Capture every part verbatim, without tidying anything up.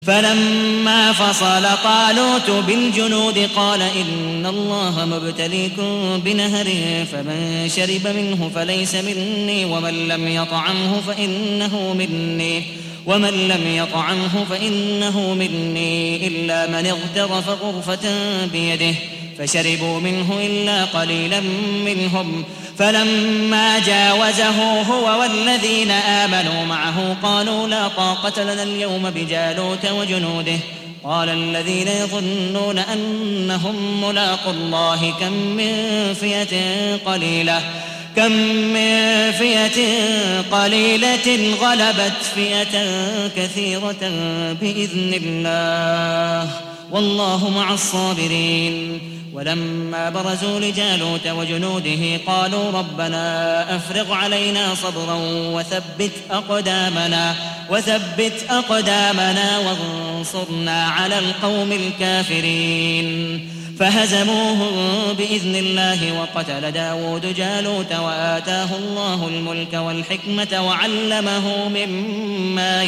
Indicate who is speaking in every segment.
Speaker 1: فلما فصل طالوت بالجنود قال إن الله مبتليكم بنهر فمن شرب منه فليس مني ومن لم يطعمه فإنه مني ومن لم يطعمه فإنه مني إلا من اغترف غرفة بيده فشربوا منه إلا قليلا منهم. فلما جاوزه هو والذين آمنوا معه قالوا لا طاقة لنا اليوم بجالوت وجنوده. قال الذين يظنون أنهم ملاقوا الله كم من فئة قليلة كم من فئة قليلة غلبت فئة كثيرة بإذن الله والله مع الصابرين. ولما برزوا لجالوت وجنوده قالوا ربنا أفرغ علينا صبرا وثبت أقدامنا وثبت أقدامنا وانصرنا على القوم الكافرين. فهزموهم بإذن الله وقتل داود جالوت وآتاه الله الملك والحكمة وعلمه مما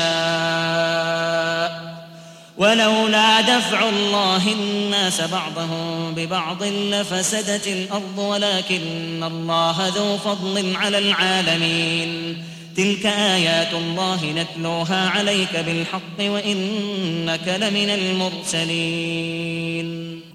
Speaker 1: يشاء. ولولا دفع الله الناس بعضهم ببعض لفسدت الأرض ولكن الله ذو فضل على العالمين. تلك آيات الله نتلوها عليك بالحق وإنك لمن المرسلين.